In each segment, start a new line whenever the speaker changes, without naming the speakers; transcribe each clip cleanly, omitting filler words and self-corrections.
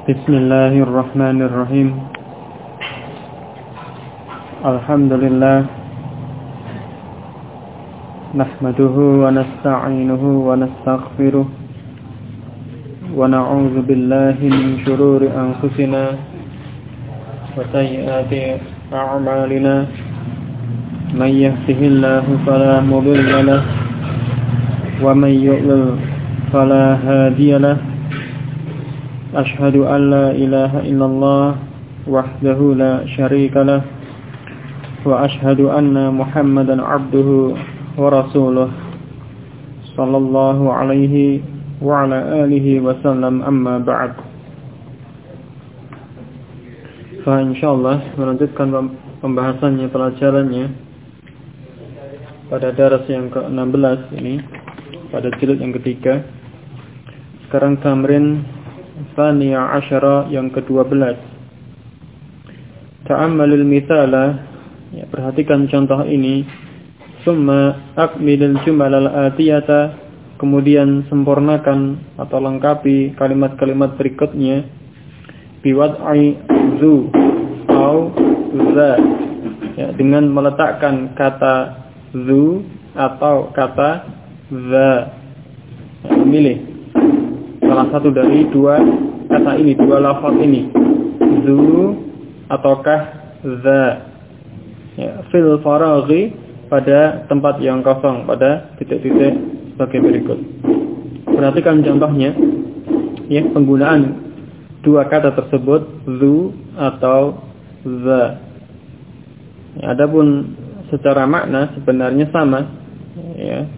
Bismillahirrahmanirrahim. Alhamdulillah. Nahmaduhu wa nasta'inuhu wa nastaghfiruh. Wa na'udzu billahi min shururi anfusina wa sayyiati a'malina. May yahdihillahu fala mudilla lahu wa may yudlil fala hadiya lahu. Ashhadu an la ilaha illallah wahdahu la syarika lah wa ashhadu anna Muhammadan abduhu wa rasuluh sallallahu alaihi wa ala alihi wa sallam, amma ba'd. Insyaallah melanjutkan pembahasannya, pelajarannya pada daras yang ke-16 ini, pada jilid yang ketiga. Sekarang tamrin Thaniya Asyara yang ke-12. Ta'ammalil mithala, ya, perhatikan contoh ini. Summa akmilil jumalal atiyata, kemudian sempurnakan atau lengkapi kalimat-kalimat berikutnya. Biwad'i zu atau za, ya, dengan meletakkan kata zu atau kata za. Ya, memilih salah satu dari dua kata ini, dua lafaz ini, zu ataukah za, ya, fil faraghi, pada tempat yang kosong, pada titik-titik sebagai berikut. Perhatikan contohnya, ya, penggunaan dua kata tersebut, zu atau za. Ya, adapun secara makna sebenarnya sama, ya,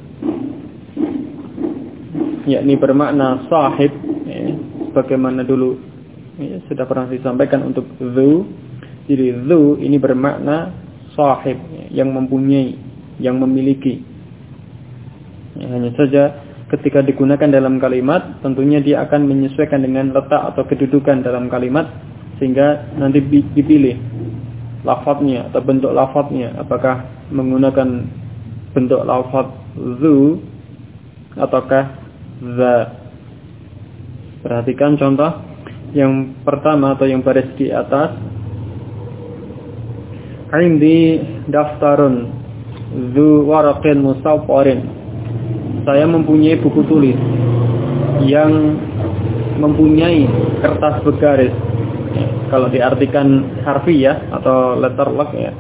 yakni bermakna sahib, ya, bagaimana dulu, ya, sudah pernah disampaikan untuk zu. Jadi zu ini bermakna sahib, ya, yang mempunyai, yang memiliki. Ya, hanya saja ketika digunakan dalam kalimat, tentunya dia akan menyesuaikan dengan letak atau kedudukan dalam kalimat, sehingga nanti dipilih lafadznya atau bentuk lafadznya, apakah menggunakan bentuk lafadz zu ataukah za. Perhatikan contoh yang pertama atau yang baris di atas. Indi daftarun zu waraqin musawwarin. Saya mempunyai buku tulis yang mempunyai kertas bergaris. Ya, kalau diartikan harfiah atau letter luck, ya,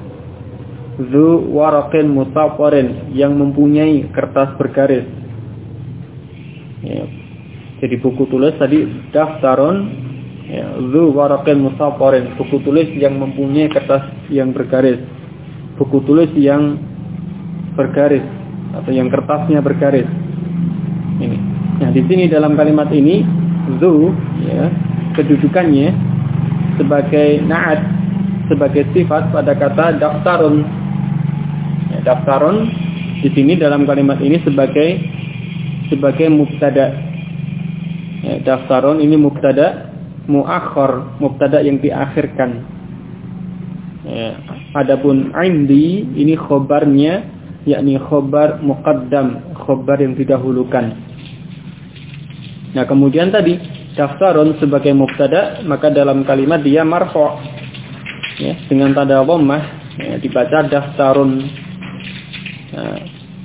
zu waraqin musawwarin, yang mempunyai kertas bergaris. Ya, jadi buku tulis tadi daftarun, ya, zu waraqin musawwarin, buku tulis yang mempunyai kertas yang bergaris, buku tulis yang bergaris atau yang kertasnya bergaris. Ini. Nah, di sini dalam kalimat ini zu, ya, kedudukannya sebagai na'at, sebagai sifat pada kata daftarun. Ya, daftarun di sini dalam kalimat ini sebagai mubtada. Ya, daftarun ini mubtada muakhar, mubtada yang diakhirkan. Ya, adapun indi ini khobarnya, yakni khobar muqaddam, khobar yang didahulukan. Nah, kemudian tadi daftarun sebagai mubtada, maka dalam kalimat dia marfu', ya, dengan tanda dhammah, ya, dibaca daftarun. Nah,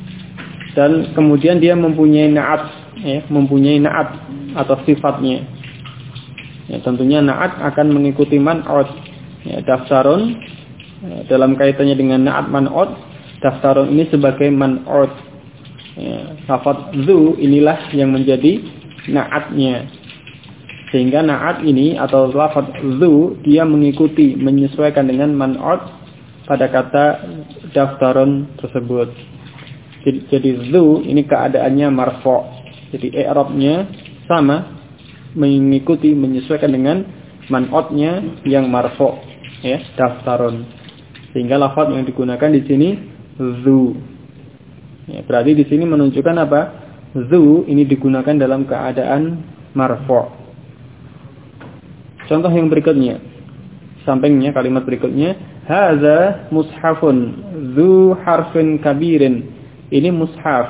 dan kemudian dia mempunyai na'at, ya, mempunyai na'at atau sifatnya. Ya, tentunya na'at akan mengikuti man'ut. Ya, daftarun, ya, dalam kaitannya dengan na'at man'ut, daftarun ini sebagai man'ut. Ya, lafaz zu inilah yang menjadi na'atnya. Sehingga na'at ini atau lafaz zu dia mengikuti, menyesuaikan dengan man'ut pada kata daftarun tersebut. Jadi zu ini keadaannya marfu'. Jadi i'rabnya sama, mengikuti, menyesuaikan dengan man'utnya yang marfu', ya, daftarun. Sehingga lafaz yang digunakan di sini zu. Ya, berarti di sini menunjukkan apa? Zu ini digunakan dalam keadaan marfu'. Contoh yang berikutnya, sampingnya kalimat berikutnya, hadza mushafun zu harfin kabirin. Ini mushaf,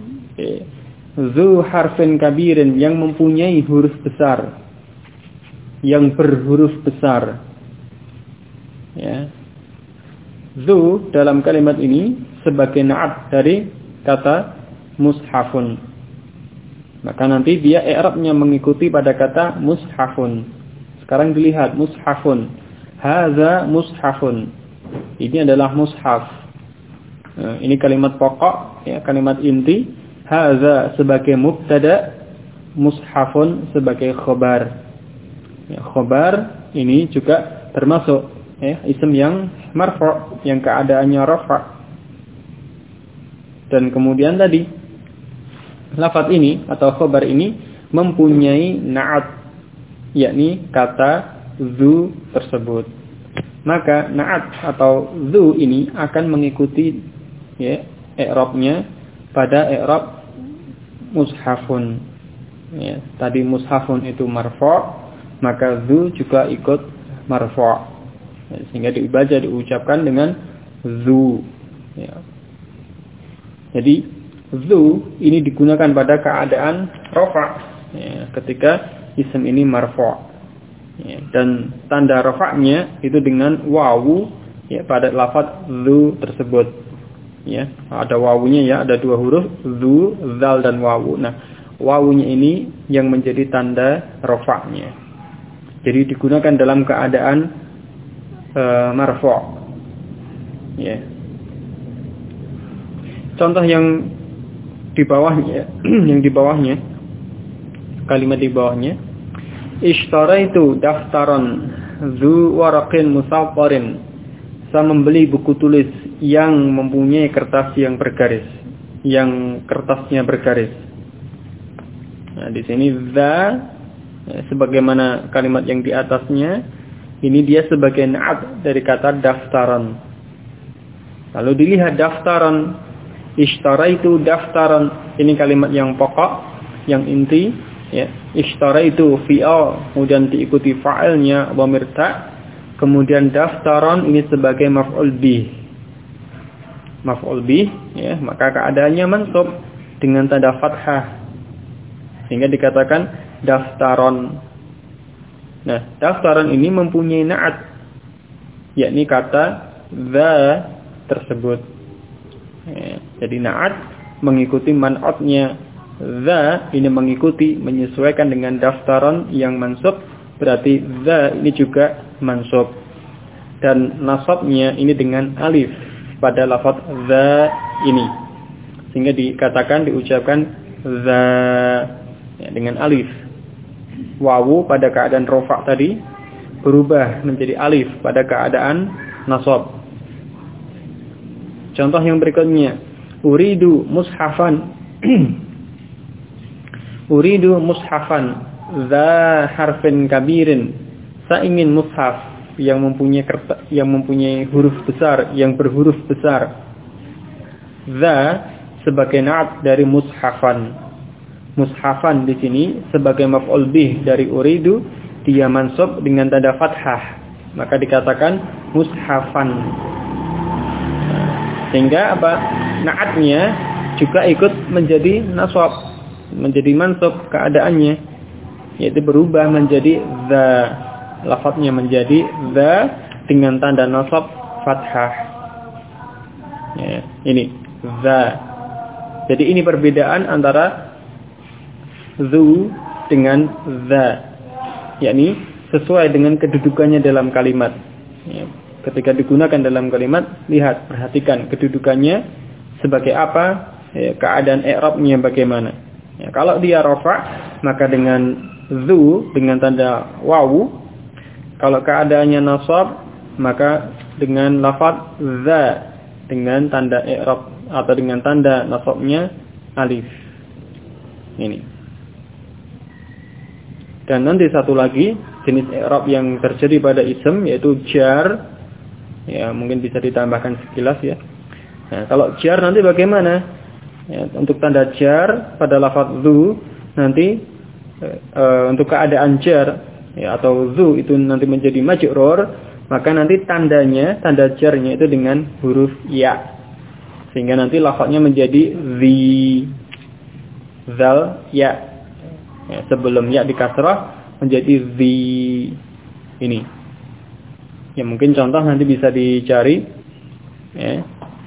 zu harfin kabirin, yang mempunyai huruf besar. yang berhuruf besar. Ya. Zu dalam kalimat ini sebagai na'at dari kata mushafun. Maka nanti dia i'rabnya mengikuti pada kata mushafun. Sekarang dilihat mushafun. Hadza mushafun. Ini adalah mushaf. Nah, ini kalimat pokok, ya, kalimat inti. Hadza sebagai mubtada, mushafun sebagai khobar. Ya, khobar ini juga termasuk isim yang marfu', yang keadaannya rafa'. Dan kemudian tadi lafaz ini atau khobar ini mempunyai na'at, yakni kata zu tersebut. Maka na'at atau zu ini akan mengikuti ya i'rabnya pada i'rab mushafun. Ya, tadi mushafun itu marfu', maka zu juga ikut marfu'. Ya, sehingga diucapkan dengan zu. Ya. Jadi zu ini digunakan pada keadaan rafa', ya, ketika isim ini marfu'. Ya, dan tanda rafa'nya itu dengan wawu ya pada lafaz zu tersebut. Ya, ada wawunya ya, ada dua huruf zu, zal dan wawu. Nah, wawunya ini yang menjadi tanda rafa'nya. Jadi digunakan dalam keadaan marfu'. Ya. Contoh yang di bawahnya, kalimat di bawahnya, ishtaraitu daftaran zu waraqin musawwarin. Saya membeli buku tulis yang mempunyai kertas yang bergaris, yang kertasnya bergaris. Nah, di sini za sebagaimana kalimat yang di atasnya, ini dia sebagai na'at dari kata daftaran. Lalu dilihat daftaran, ishtaraitu daftaran, ini kalimat yang pokok, yang inti, ya. Ishtaraitu fi'al, kemudian diikuti fa'ilnya dhamir ta', kemudian daftaran ini sebagai maf'ul bih. Maf'ul bih, ya, maka keadaannya mansub dengan tanda fathah. Sehingga dikatakan daftaron. Nah, daftaran ini mempunyai na'at, yakni kata za tersebut. Ya, jadi na'at mengikuti man'atnya. Za ini mengikuti, menyesuaikan dengan daftaran yang mansub, berarti za ini juga mansub. Dan nasabnya ini dengan alif pada lafaz za ini. Sehingga diucapkan za ya, dengan alif. Wawu pada keadaan rofa' tadi berubah menjadi alif pada keadaan nasab. Contoh yang berikutnya, uridu mushafan. Uridu mushafan za harfin kabirin. Saya ingin mushaf yang mempunyai huruf besar, yang berhuruf besar. Za sebagai na'at dari mushafan. Mushafan di sini sebagai maf'ul bih dari uridu, dia mansub dengan tanda fathah, maka dikatakan mushafan. Sehingga apa? Na'atnya juga ikut menjadi nasab, menjadi mansub keadaannya, yaitu berubah menjadi za. Lafadznya menjadi za dengan tanda nasab fathah. Ya, ini za. Jadi ini perbedaan antara zu dengan za, yakni sesuai dengan kedudukannya dalam kalimat. Ya, ketika digunakan dalam kalimat, lihat, perhatikan kedudukannya sebagai apa, ya, keadaan i'rabnya bagaimana. Ya, kalau dia rafa', maka dengan zu dengan tanda wawu. Kalau keadaannya nasab, maka dengan lafaz za dengan tanda i'rab atau dengan tanda nasabnya alif. Ini. Dan nanti satu lagi jenis i'rab yang terjadi pada isim yaitu jar. Ya, mungkin bisa ditambahkan sekilas ya. Nah, kalau jar nanti bagaimana? Ya, untuk tanda jar pada lafaz zu nanti untuk keadaan jar ya, atau zu itu nanti menjadi majrur, maka nanti tanda jarnya itu dengan huruf ya. Sehingga nanti lafaznya menjadi zi, zal, ya. Ya, sebelum ya di kasrah, menjadi zi. Ini. Ya mungkin contoh nanti bisa dicari. Ya.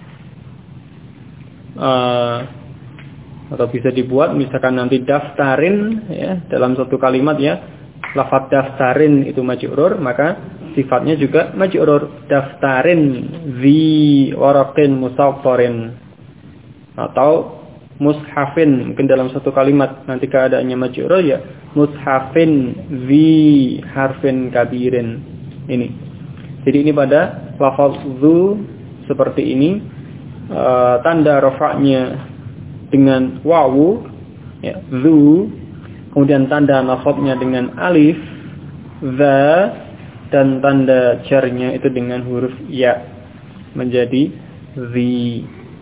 Atau bisa dibuat misalkan nanti daftarin ya dalam satu kalimat ya. Lafaz daftarin itu majrur, maka sifatnya juga majrur. Daftarin zi waraqin musawwarin. Atau mushafin mungkin dalam satu kalimat nanti keadaannya majrur ya mushafin zi harfin kabirin. Ini. Jadi ini pada lafaz zu seperti ini tanda rafa'nya dengan wawu ya zu, kemudian tanda nasabnya dengan alif za, dan tanda jarnya itu dengan huruf ya menjadi zi.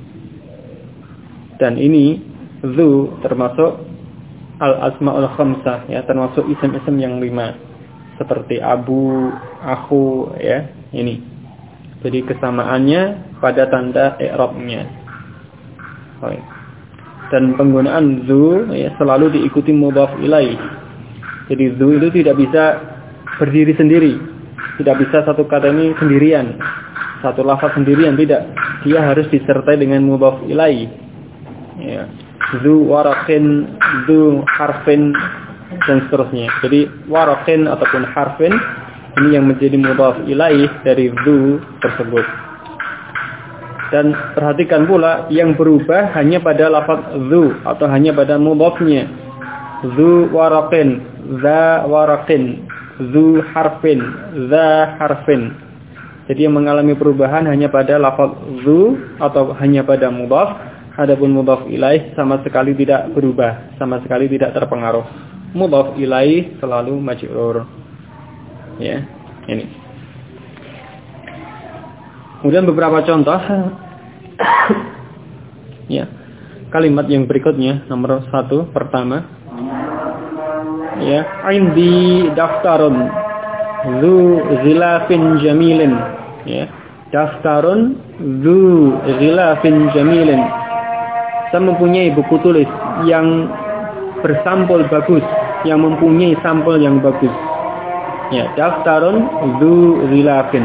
Dan ini zu termasuk al-asmaul khamsah ya, termasuk isim-isim yang 5 seperti abu, akhu ya ini. Jadi kesamaannya pada tanda i'rabnya. Baik. Dan penggunaan zu ya, selalu diikuti mudhaf ilaih. Jadi zu itu tidak bisa berdiri sendiri. Tidak bisa satu kata ini sendirian. Satu lafaz sendirian, tidak. Dia harus disertai dengan mudhaf ilaih. Ya. Zu waraqin, zu harfin, dan seterusnya. Jadi waraqin ataupun harfin ini yang menjadi mudhaf ilaih dari zu tersebut. Dan perhatikan pula yang berubah hanya pada lafaz zu atau hanya pada mudhafnya. Zu waraqin, za waraqin, zu harfin, za harfin. Jadi yang mengalami perubahan hanya pada lafaz zu atau hanya pada mudhaf. Adapun mudhaf ilaih sama sekali tidak berubah, sama sekali tidak terpengaruh. Mudhaf ilaih selalu majrur. Ya, ini. Kemudian beberapa contoh ya. Kalimat yang berikutnya nomor 1 pertama ya, indi daftarun zu zilafin jamilin ya. Daftarun zu zilafin jamilin. Saya mempunyai buku tulis yang bersampul bagus, yang mempunyai sampul yang bagus. Ya, daftarun zu zilafin.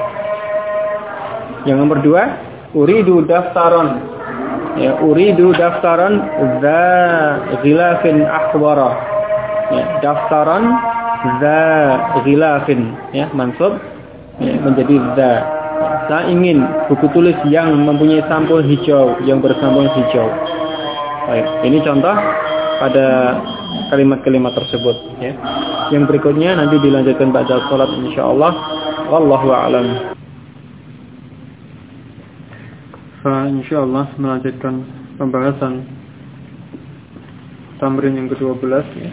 Yang nomor 2, uridu daftaran. Ya, uridu daftaran za ghilafin akhbara. Ya, daftaran za ghilafin. Ya, mansub ya, menjadi za. Ya, saya ingin buku tulis yang mempunyai sampul hijau, yang bersampul hijau. Baik, ini contoh pada kalimat-kalimat tersebut. Ya. Yang berikutnya nanti dilanjutkan ba'da salat insyaallah. Wallahu a'lam. Insyaallah melanjutkan pembahasan tamrin yang ke-12 ya.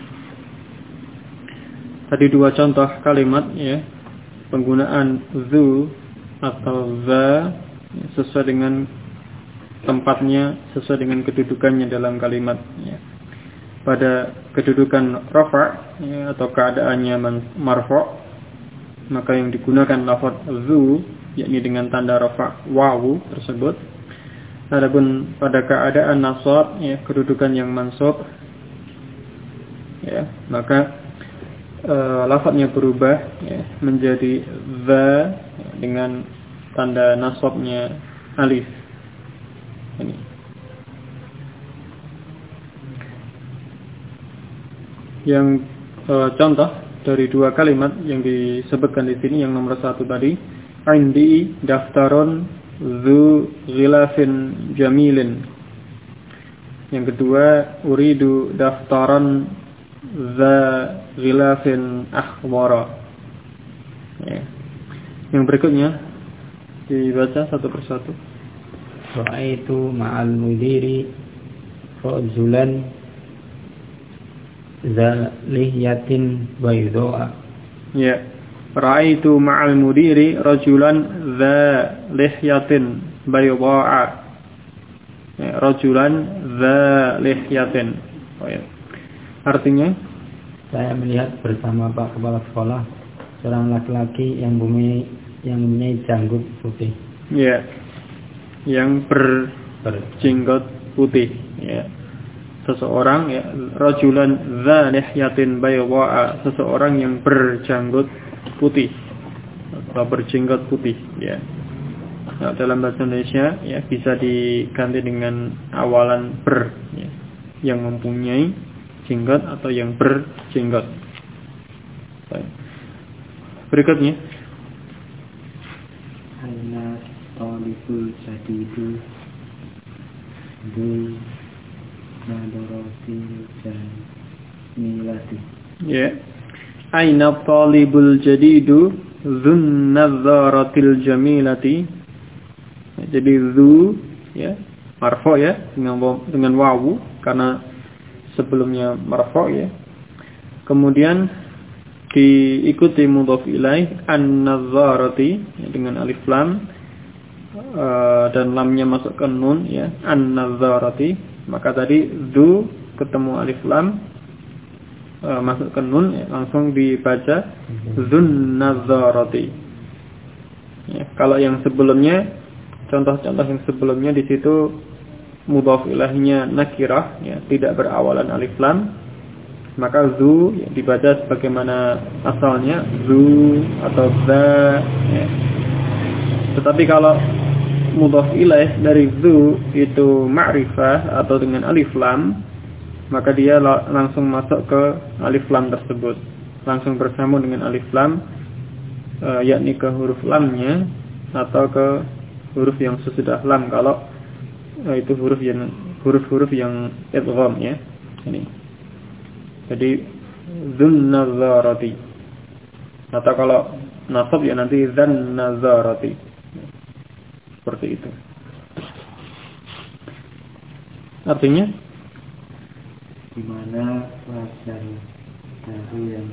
Tadi 2 contoh kalimat ya, penggunaan zu atau za sesuai dengan tempatnya, sesuai dengan kedudukannya dalam kalimat ya. Pada kedudukan rafa ya, atau keadaannya marfu', maka yang digunakan lafaz zu yakni dengan tanda rafa' wawu tersebut. Adapun pada keadaan nasab ya, kedudukan yang mansub ya, maka lafadznya berubah ya, menjadi za dengan tanda nasabnya alif. Ini. Yang contoh dari 2 kalimat yang disebutkan di sini, yang nomor 1 tadi indi daftarun zu ghilafin jamilin. Yang kedua uridu daftaran za ghilafin akhbara ya. Yang berikutnya dibaca satu persatu.
Ra'aitu ma'al mudiri rajulan za lihyatin bayda'a.
Ya. Ra'aitu ma'al mudiri rajulan dza lihyatin bayda'a. Ya, rajulan dza lihyatin. Oh ya. Artinya
saya melihat bersama Pak Kepala Sekolah seorang laki-laki yang mempunyai janggut putih.
Ya. Yang berjenggot putih ya. seseorang, ya, rajulan dza lihyatin bayda'a, seseorang yang berjanggut putih atau berjenggot putih, ya. Nah, dalam bahasa Indonesia, ya, bisa diganti dengan awalan ber, ya, yang mempunyai jenggot atau yang berjenggot. Berikutnya,
aina talibul jadidu du nadaratil jamilati.
Ya, aina talibul jadidu dzun nadzaratil jamilati. Jadi zu, ya, marfu, ya, dengan wawu karena sebelumnya marfu, ya. Kemudian diikuti mudhaf ilaih an-nadzarati, ya, dengan alif lam, dan lamnya masuk ke nun, ya, an-nadzarati. Maka tadi zu ketemu alif lam, masuk ke nun, ya, langsung dibaca dzun nadzarati. Ya, kalau yang sebelumnya, contoh-contoh yang sebelumnya di situ mudhaf ilaihnya nakirah, ya, tidak berawalan alif lam, maka zu, ya, dibaca sebagaimana asalnya zu atau za, ya. Tetapi kalau mudhaf ilaih dari zu itu ma'rifah atau dengan alif lam, maka dia langsung masuk ke alif lam tersebut, langsung bersambung dengan alif lam, yakni ke huruf lamnya atau ke huruf yang sesudah lam kalau itu huruf-huruf yang idgham, ya. Ini. Jadi dzun nadzarati. Atau kalau nasab, ya, nanti dzan nadzarati. Seperti itu. Artinya
di mana pelajar baru yang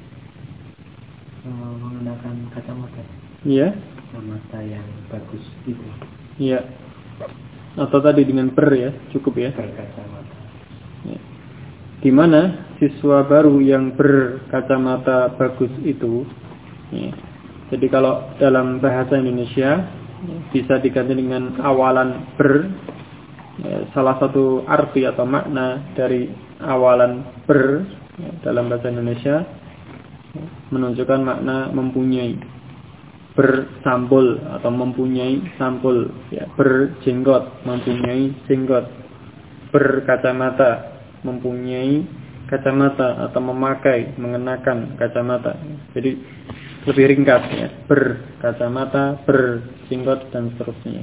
menggunakan kacamata.
Iya.
Kacamata yang bagus itu.
Iya. Atau tadi dengan ber, ya, cukup, ya.
Berkacamata.
Ya. Di mana siswa baru yang berkacamata bagus itu, ya. Jadi kalau dalam bahasa Indonesia, ya, bisa diganti dengan awalan ber. Ya, salah satu arti atau makna dari awalan ber, ya, dalam bahasa Indonesia, ya, menunjukkan makna mempunyai, bersambul atau mempunyai sampul, ya, berjenggot, mempunyai jenggot, berkacamata, mempunyai kacamata atau memakai, mengenakan kacamata. Jadi lebih ringkas, ya, berkacamata, berjenggot, dan seterusnya.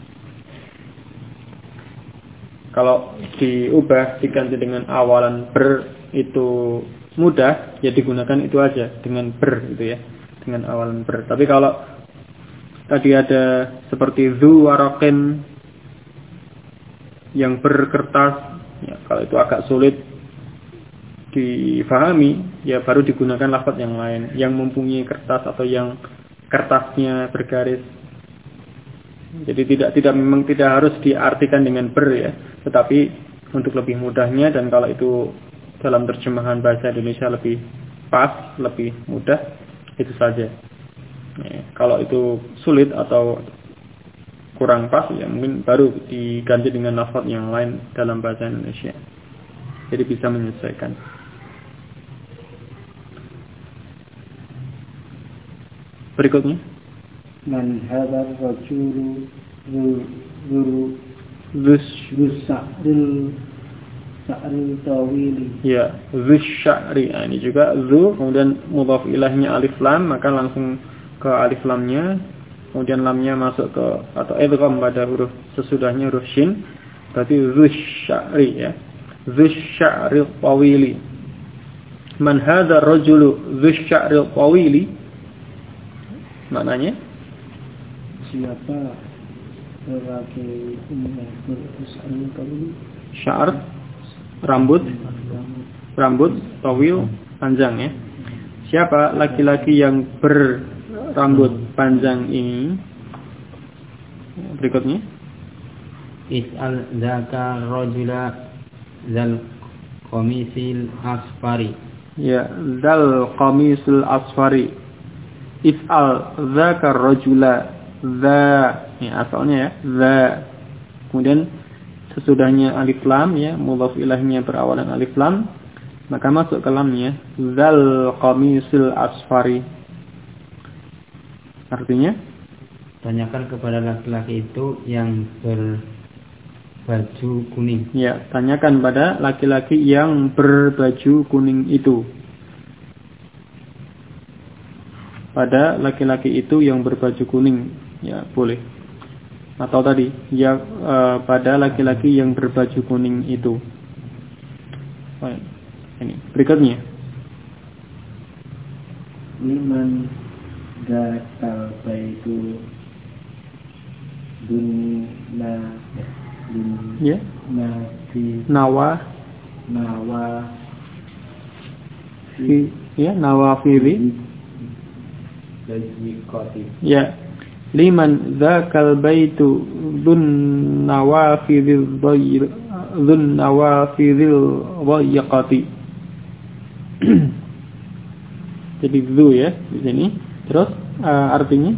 Kalau diubah diganti dengan awalan ber itu mudah, ya digunakan itu aja dengan ber, itu, ya, dengan awalan ber. Tapi kalau tadi ada seperti zu waraqin yang berkertas, ya, kalau itu agak sulit difahami, ya baru digunakan lafaz yang lain, yang mempunyai kertas atau yang kertasnya bergaris. Jadi memang tidak harus diartikan dengan ber, ya, tetapi untuk lebih mudahnya, dan kalau itu dalam terjemahan bahasa Indonesia lebih pas, lebih mudah, itu saja. Ya, kalau itu sulit atau kurang pas, ya mungkin baru diganti dengan lafaz yang lain dalam bahasa Indonesia. Jadi bisa menyesuaikan. Berikutnya,
Man hadzal rajulu sa'ril tawili.
Ya, sya'ri. Nah, ini juga zu, kemudian mudhaf ilahnya alif lam, maka langsung ke alif lamnya, kemudian lamnya masuk ke atau idgham pada huruf sesudahnya, huruf shin. Berarti sya'ri, ya. Sya'ri tawili. Man hadzal rajulu sya'ri tawili. Maknanya,
siapa lelaki yang berusaha tawil?
Sya'ar, rambut tawil, panjang, ya. Siapa laki-laki yang berambut panjang ini? Berikutnya,
Is'al zaka rajula zal qamisil asfari.
Ya, zal qamisil asfari. Is'al zaka rajula, za, ya, asalnya, ya, za. Kemudian sesudahnya alif lam ya, mudhaf ilaihnya berawalan alif lam, maka masuk ke lamnya zal qamisil asfari. Artinya
tanyakan kepada laki-laki itu yang berbaju kuning.
Ya, tanyakan pada laki-laki yang berbaju kuning itu. Pada laki-laki itu yang berbaju kuning, ya boleh. Atau tadi, ya pada laki-laki yang berbaju kuning itu. Baik. Ini berikutnya.
Liman dakal baitu dunna
Ya.
nafi
Nawa fi ya nawafiri. Ya. Liman dzakal baitu dzun nawafidil dhayyaqati. Jadi dzu ya di sini. Terus artinya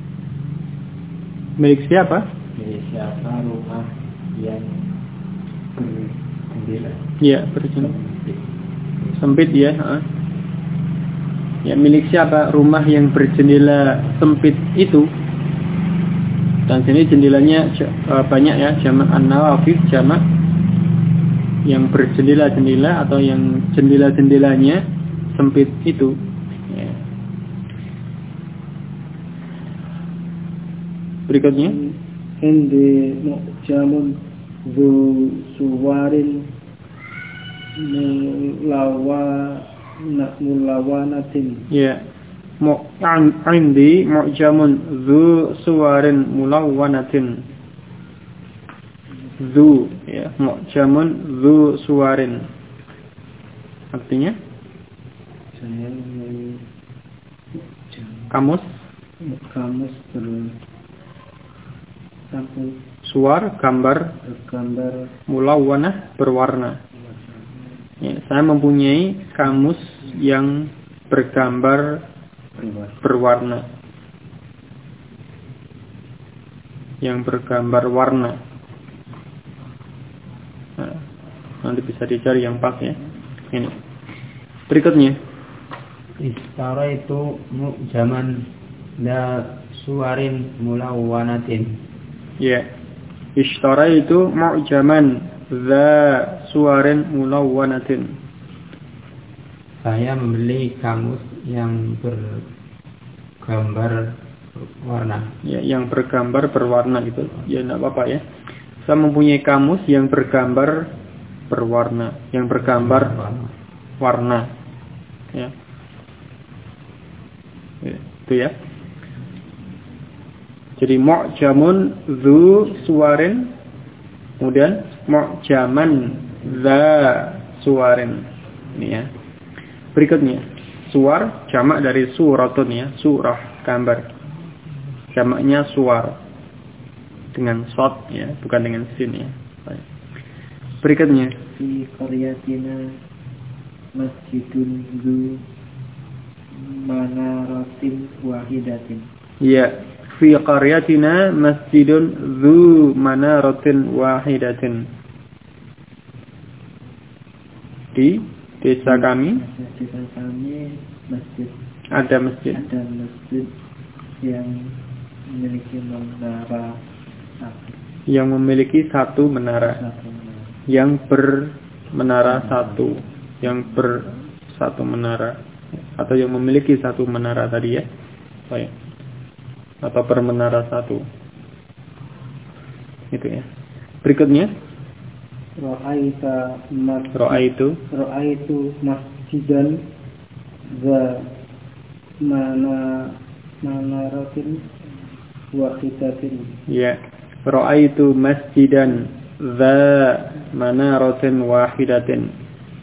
milik siapa?
Milik siapa rumah yang berjendela.
Ya, berjendela. Sempit ya. Ya, milik siapa rumah yang berjendela sempit itu? Dan sini jendelanya banyak ya, jamak an-nawafid, jamak yang berjendela-jendela atau yang jendela-jendelanya sempit itu. Ya. Berikutnya,
Indi mu'jamun dzu suwarin mulawanatin.
Ya. Indi mu'jamun dzu suwarin mulawwanatin. Dzu ya, mu'jamun dzu suwarin. Artinya kamus suwar gambar mulawwanah berwarna. Ya, saya mempunyai kamus yang bergambar berwarna, yang bergambar warna. Nah, nanti bisa dicari yang pas ya. Ini berikutnya.
Istara itu mu'jaman da suwarin mulawwanatin.
Ya. Istara itu mu'jaman da suwarin mulawwanatin.
Saya membeli kamus yang bergambar warna.
Ya, yang bergambar berwarna gitu. Ya, enggak apa-apa ya. Saya mempunyai kamus yang bergambar berwarna, yang bergambar warna. Ya. Ya, itu ya. Jadi mu'jamun dzu suwarin, kemudian mu'jaman dza suwarin. Ini ya. Berikutnya, suwar jamak dari suratun ya, surah gambar. Jamaknya suwar dengan shad ya, bukan dengan sin ya. Berikutnya,
Fi qaryatina masjidun dzu manaratin wahidatin.
Ya, fi qaryatina masjidun dzu manaratin wahidatin. Di desa kami ada masjid
yang memiliki menara
satu menara, yang bermenara satu, yang bersatu menara, atau yang memiliki satu menara tadi ya, baik, atau bermenara satu, itu ya. Berikutnya, Ra'aitu masjidan za manaratin wahidatin.
Ya,
Ra'aitu masjidan za manaratin wahidatin.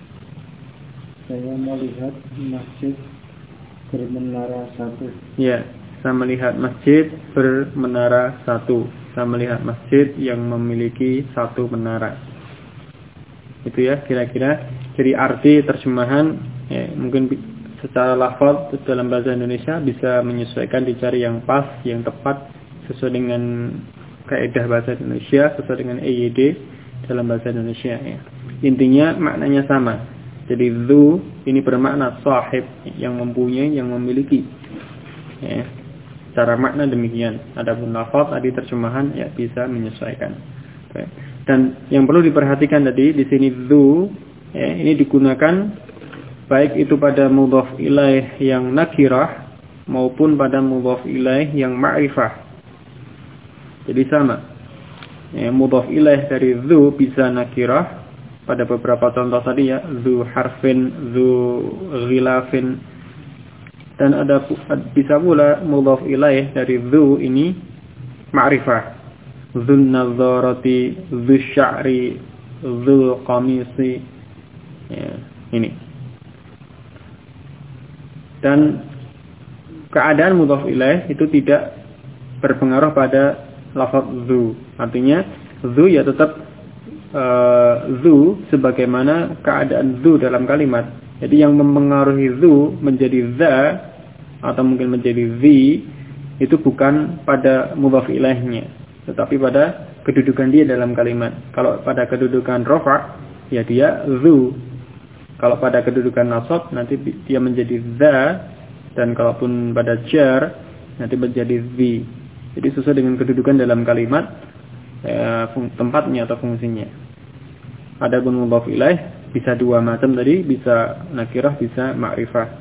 Saya melihat masjid bermenara satu.
Ya, saya melihat masjid bermenara satu. Saya melihat masjid yang memiliki satu menara. Itu ya kira-kira. Jadi arti terjemahan ya, mungkin secara lafaz dalam bahasa Indonesia bisa menyesuaikan, dicari yang pas, yang tepat sesuai dengan kaidah bahasa Indonesia, sesuai dengan EYD, dalam bahasa Indonesia ya. Intinya maknanya sama. Jadi dzu ini bermakna sahib, yang mempunyai, yang memiliki. Ya. Secara makna demikian. Adapun lafaz tadi terjemahan ya bisa menyesuaikan. Dan yang perlu diperhatikan tadi di sini dzu ya, ini digunakan baik itu pada mudhaf ilaih yang nakirah maupun pada mudhaf ilaih yang ma'rifah. Jadi sama. Ya, mudhaf ilaih dari dzu bisa nakirah pada beberapa contoh tadi ya, dzu harfin, dzu ghilafin. Dan ada bisa pula mudhaf ilaih dari dzu ini ma'rifah. Dzun nazarati, dzu sya'ri, dzu qamisi. Ya, ini. Dan keadaan mudhaf ilaih itu tidak berpengaruh pada lafaz dzu. Artinya dzu ya tetap dzu sebagaimana keadaan dzu dalam kalimat. Jadi yang mempengaruhi dzu menjadi za atau mungkin menjadi zi itu bukan pada mudhaf ilaihnya, tetapi pada kedudukan dia dalam kalimat. Kalau pada kedudukan rafa ya dia dzu. Kalau pada kedudukan nasab nanti dia menjadi za, dan kalaupun pada jar nanti menjadi zi. Jadi sesuai dengan kedudukan dalam kalimat tempatnya atau fungsinya. Adapun mudhaf ilaih bisa dua macam tadi, bisa nakirah, bisa ma'rifah.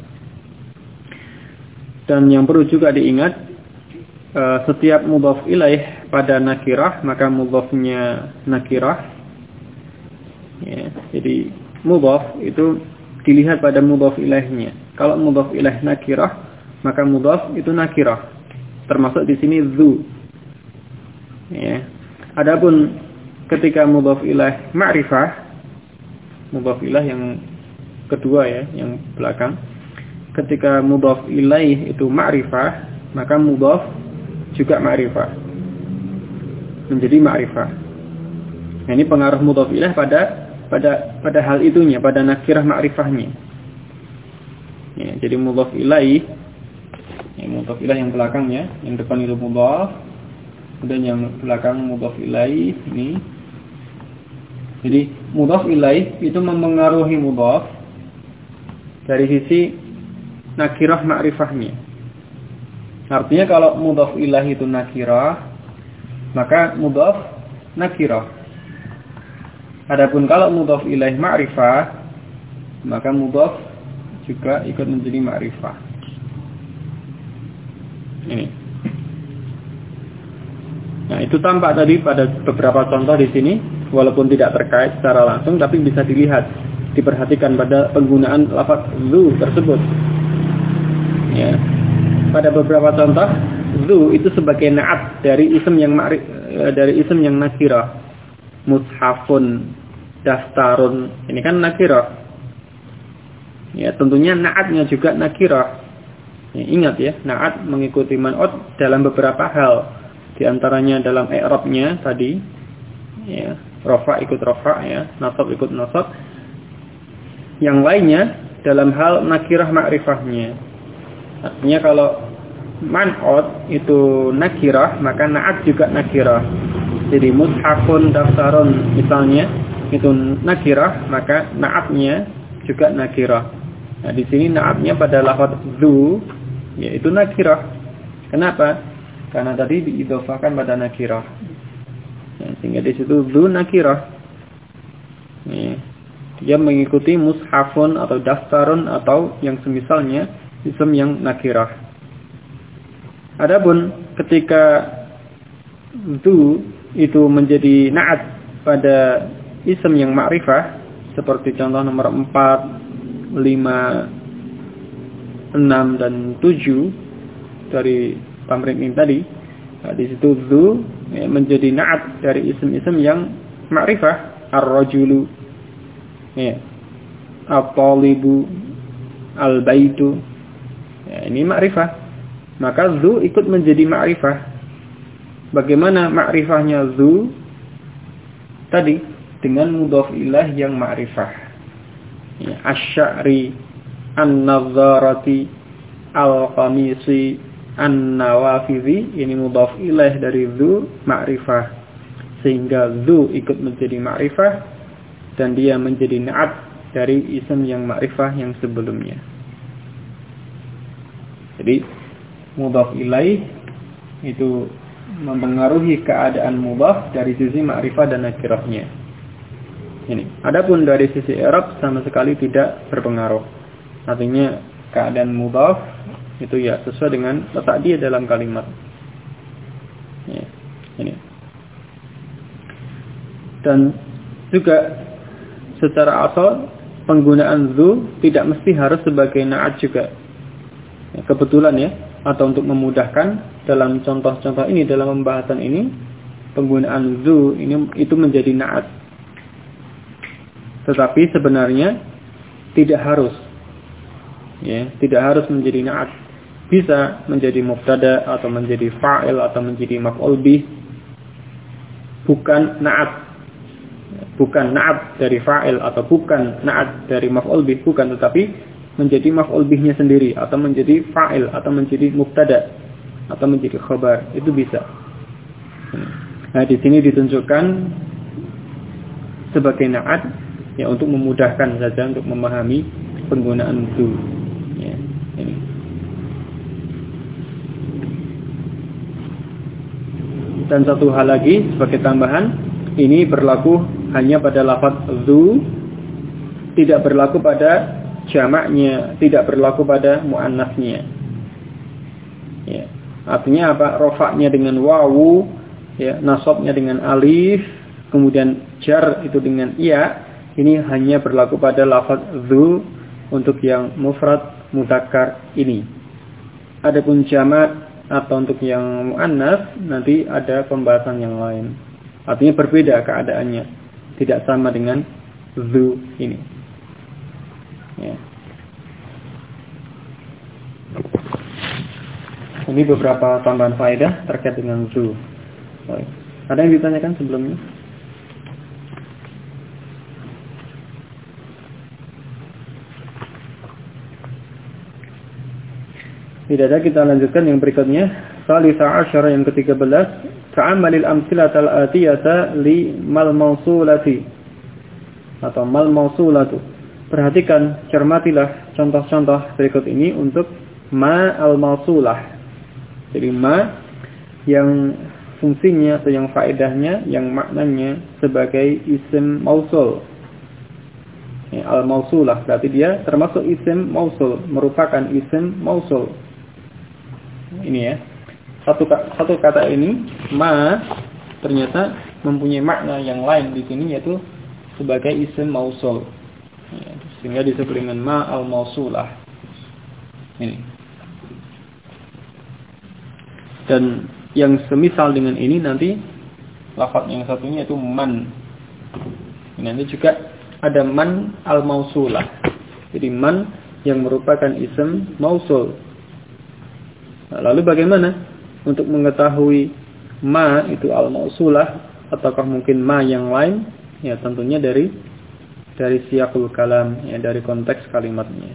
Dan yang perlu juga diingat, setiap mudhaf ilaih pada nakirah maka mudhafnya nakirah. Ya, jadi mudhaf itu dilihat pada mudhaf ilaihnya. Kalau mudhaf ilaih nakirah maka mudhaf itu nakirah. Termasuk di sini dzu. Ya. Adapun ketika mudhaf ilaih ma'rifah, mudhaf ilaih yang kedua ya, yang belakang. Ketika mudhaf ilaih itu ma'rifah, maka mudhaf juga ma'rifah. Menjadi ma'rifah. Nah, ini pengaruh mudhaf ilaih pada hal itunya, pada nakirah ma'rifahnya. Ya, jadi mudhaf ilaih, ya, mudhaf ilaih yang belakangnya, yang depan itu mudhaf, kemudian yang belakang mudhaf ilaih ini. Jadi mudhaf ilaih itu mempengaruhi mudhaf dari sisi nakirah ma'rifahnya. Artinya kalau mudhaf ilaih itu nakirah, maka mudhaf nakirah. Adapun kalau mudhaf ilaih ma'rifah, maka mudhaf juga ikut menjadi ma'rifah. Ini. Nah, itu tampak tadi pada beberapa contoh di sini, walaupun tidak terkait secara langsung, tapi bisa dilihat, diperhatikan pada penggunaan lafaz dzu tersebut. Ya. Pada beberapa contoh, dzu itu sebagai na'at dari isim yang nakirah. Mushafun, daftarun, ini kan nakirah. Ya, tentunya na'atnya juga nakirah. Ya, ingat ya, na'at mengikuti man'ut dalam beberapa hal. Di antaranya dalam i'rabnya tadi, ya, rafa ikut rafa ya, nasab ikut nasab. Yang lainnya dalam hal nakirah ma'rifahnya. Artinya kalau man'ut itu nakirah, maka na'at juga nakirah. Jadi mushafun, daftarun misalnya itu nakirah, maka na'atnya juga nakirah. Nah, di sini na'atnya pada lafaz dzu yaitu nakirah. Kenapa? Karena tadi diidhofahkan pada nakirah. Nah, sehingga di situ dzu nakirah. Dia mengikuti mushafun atau daftarun atau yang semisalnya isim yang nakirah. Adapun ketika dzu itu menjadi na'at pada isim yang ma'rifah, seperti contoh nomor 4, 5, 6 dan 7 dari tamrin ini tadi. Nah, di situ dzu ya, menjadi na'at dari isim-isim yang ma'rifah, ar-rajulu, ya, at-talibu, al-baitu. Ya, ini ma'rifah. Maka dzu ikut menjadi ma'rifah. Bagaimana ma'rifahnya dzu tadi? Dengan mudhaf ilaih yang ma'rifah. Ya, asy-sya'ri, an-nazarati, al-qamisi, an-nawafizi, ini mudhaf ilaih dari dzu ma'rifah. sehingga dzu ikut menjadi ma'rifah dan dia menjadi na'at dari isim yang ma'rifah yang sebelumnya. Jadi mudhaf ilaih itu mempengaruhi keadaan mudhaf dari sisi ma'rifah dan nakirahnya. Ini. Adapun dari sisi i'rab sama sekali tidak berpengaruh. Artinya keadaan mudhaf itu ya sesuai dengan letak dia dalam kalimat. Ya, ini. Dan juga secara asal penggunaan dzu tidak mesti harus sebagai na'at juga. Ya, kebetulan ya, atau untuk memudahkan dalam contoh-contoh ini, dalam pembahasan ini, penggunaan dzu ini itu menjadi na'at. Tetapi sebenarnya tidak harus. Ya, tidak harus menjadi na'at. Bisa menjadi mubtada atau menjadi fa'il atau menjadi maf'ul bih. Bukan na'at. Bukan na'at dari fa'il atau bukan na'at dari maf'ul bih, bukan, tetapi menjadi maf'ul bihnya sendiri atau menjadi fa'il atau menjadi mubtada atau menjadi khabar, itu bisa. Nah, di sini ditunjukkan sebagai na'at ya untuk memudahkan saja untuk memahami penggunaan dzu. Ya, ini. Dan satu hal lagi sebagai tambahan, ini berlaku hanya pada lafaz dzu, tidak berlaku pada jamaknya, tidak berlaku pada muannasnya. Ya. Artinya apa? Rafa'nya dengan wawu, ya, nasabnya dengan alif, kemudian jar itu dengan ya. Ini hanya berlaku pada lafaz dzu untuk yang mufrad mudzakkar ini. Adapun jamak atau untuk yang muannas nanti ada pembahasan yang lain. Artinya berbeda keadaannya, tidak sama dengan dzu ini. Ya. Ini beberapa tambahan faedah terkait dengan dzu. Ada yang ditanyakan sebelumnya? Tidak ada, kita lanjutkan yang berikutnya. Salisa asyara yang ke-13. Ta'amalil amsilatal atiyata li mal mausulati atau mal mausulatu. Perhatikan, cermatilah contoh-contoh berikut ini untuk ma al-mausulah. Jadi ma yang fungsinya atau yang faedahnya, yang maknanya sebagai isim mausul. Ya, al-mausulah berarti dia termasuk isim mausul, merupakan isim mausul. Ini ya. Satu kata ini ma ternyata mempunyai makna yang lain di sini, yaitu sebagai isim mausul. Ya, sehingga disebut dengan ma al-mausulah. Ini. Dan yang semisal dengan ini nanti lafaz yang satunya itu man. Nanti juga ada man al-mausulah. Jadi man yang merupakan isim mausul. Nah, lalu bagaimana untuk mengetahui ma itu al-mausulah ataukah mungkin ma yang lain? Ya, tentunya dari siyaqul kalam, ya, dari konteks kalimatnya.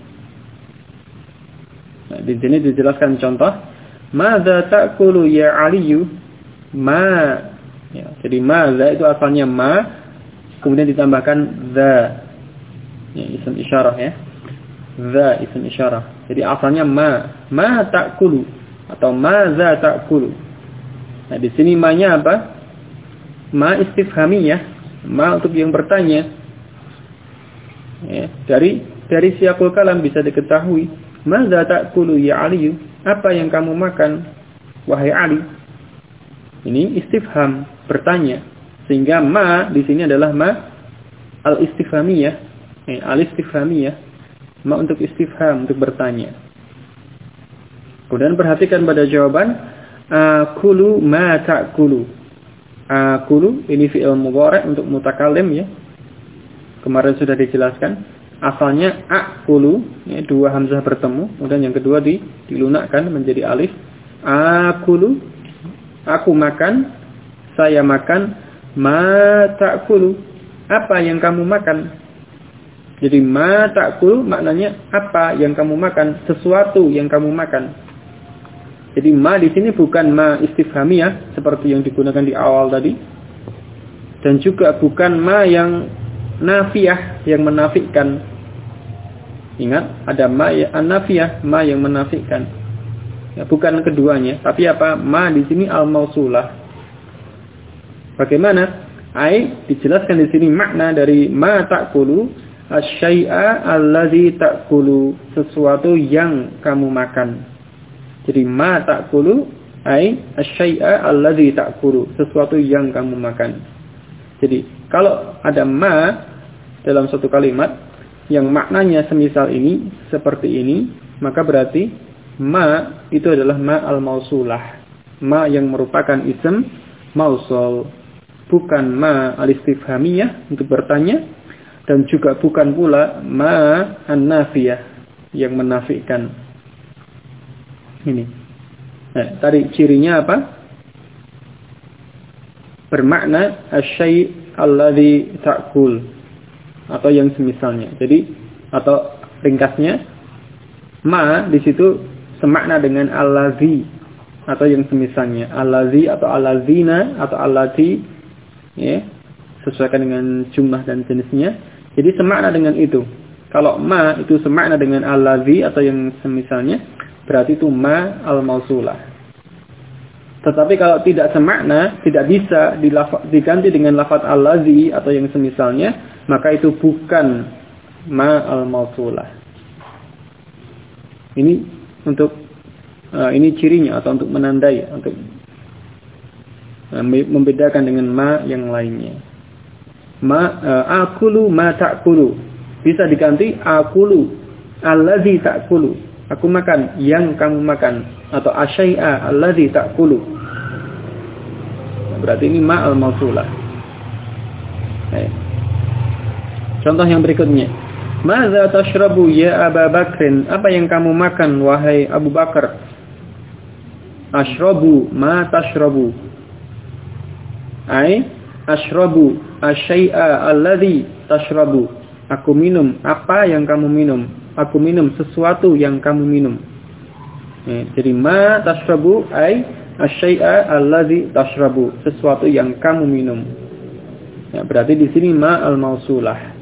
Nah, di sini dijelaskan contoh, madza ta'kulu ya Aliyu? Ma. Ya, jadi madza itu asalnya ma, kemudian ditambahkan dza. Ya, isim isyarah ya. Dza isim isyarah. Jadi asalnya ma ta'kulu atau madza ta'kulu. Nah, di sini ma-nya apa? Ma istifhamiyah, ma untuk yang bertanya. Ya, dari siyaqul kalam bisa diketahui, madza ta'kulu ya Aliyu? Apa yang kamu makan wahai Ali? Ini istifham, bertanya. Sehingga ma di sini adalah ma al-istifhamiyah. Al-istifhamiyah, ma untuk istifham, untuk bertanya. Kemudian perhatikan pada jawaban akulu ma ta'kulu. Akulu ini fi'il mudhari' untuk mutakallim ya. Kemarin sudah dijelaskan. Asalnya akulu, ya, dua hamzah bertemu, kemudian yang kedua dilunakkan menjadi alif. Akulu, aku makan, saya makan. Ma ta'kulu, apa yang kamu makan? Jadi ma ta'kulu maknanya apa yang kamu makan, sesuatu yang kamu makan. Jadi ma di sini bukan ma istifhamiyah seperti yang digunakan di awal tadi. dan juga bukan ma yang nafiyah, yang menafikan. Ingat, ada ma an-nafiyah, ma yang menafikan. Ya, bukan keduanya, tapi apa? Ma di sini al-mausulah. Bagaimana? Dijelaskan di sini makna dari ma ta'kulu, asy-syai'a allazi ta'kulu, sesuatu yang kamu makan. Jadi ma ta'kulu asy-syai'a allazi ta'kulu, sesuatu yang kamu makan. Jadi kalau ada ma dalam satu kalimat yang maknanya semisal ini, seperti ini, maka berarti ma itu adalah ma al-mausulah, ma yang merupakan ism mausul, bukan ma al-istifhamiyah untuk bertanya, dan juga bukan pula ma an-nafiyah yang menafikan. Ini. Nah, tadi cirinya apa? Bermakna asy-syai' alladzi ta'kul, atau yang semisalnya. Jadi atau ringkasnya, ma di situ semakna dengan allazi atau yang semisalnya. Allazi atau allazina atau allati, ya, sesuaikan dengan jumlah dan jenisnya. Jadi semakna dengan itu. Kalau ma itu semakna dengan allazi atau yang semisalnya, berarti itu ma al-mausulah. Tetapi kalau tidak semakna, tidak bisa diganti dengan lafaz allazi atau yang semisalnya, maka itu bukan ma al-mausulah. Ini untuk ini cirinya atau untuk menandai, untuk membedakan dengan ma yang lainnya. Akulu ma ta'kulu, bisa diganti akulu allazi ta'kulu, aku makan yang kamu makan, atau asyai'a allazi ta'kulu. Berarti ini ma al-mausulah. Contoh yang berikutnya. Madza tashrabu ya Abu Bakrin? Apa yang kamu makan wahai Abu Bakar? Ashrabu ma tashrabu. Ashrabu asyai'a alladhi tashrabu. Aku minum apa yang kamu minum. Aku minum sesuatu yang kamu minum. Jadi ma tashrabu asyai'a alladhi tashrabu, sesuatu yang kamu minum. Ya, berarti di sini ma al-mausulah.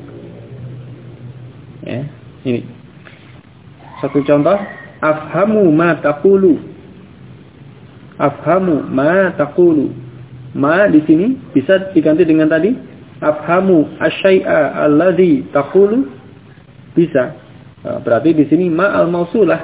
Ya, ini. Satu contoh, afhamu ma taqulu. Afhamu ma taqulu. Ma di sini bisa diganti dengan tadi afhamu asyai'a alladzi taqulu. Bisa. Berarti di sini ma al-mausulah.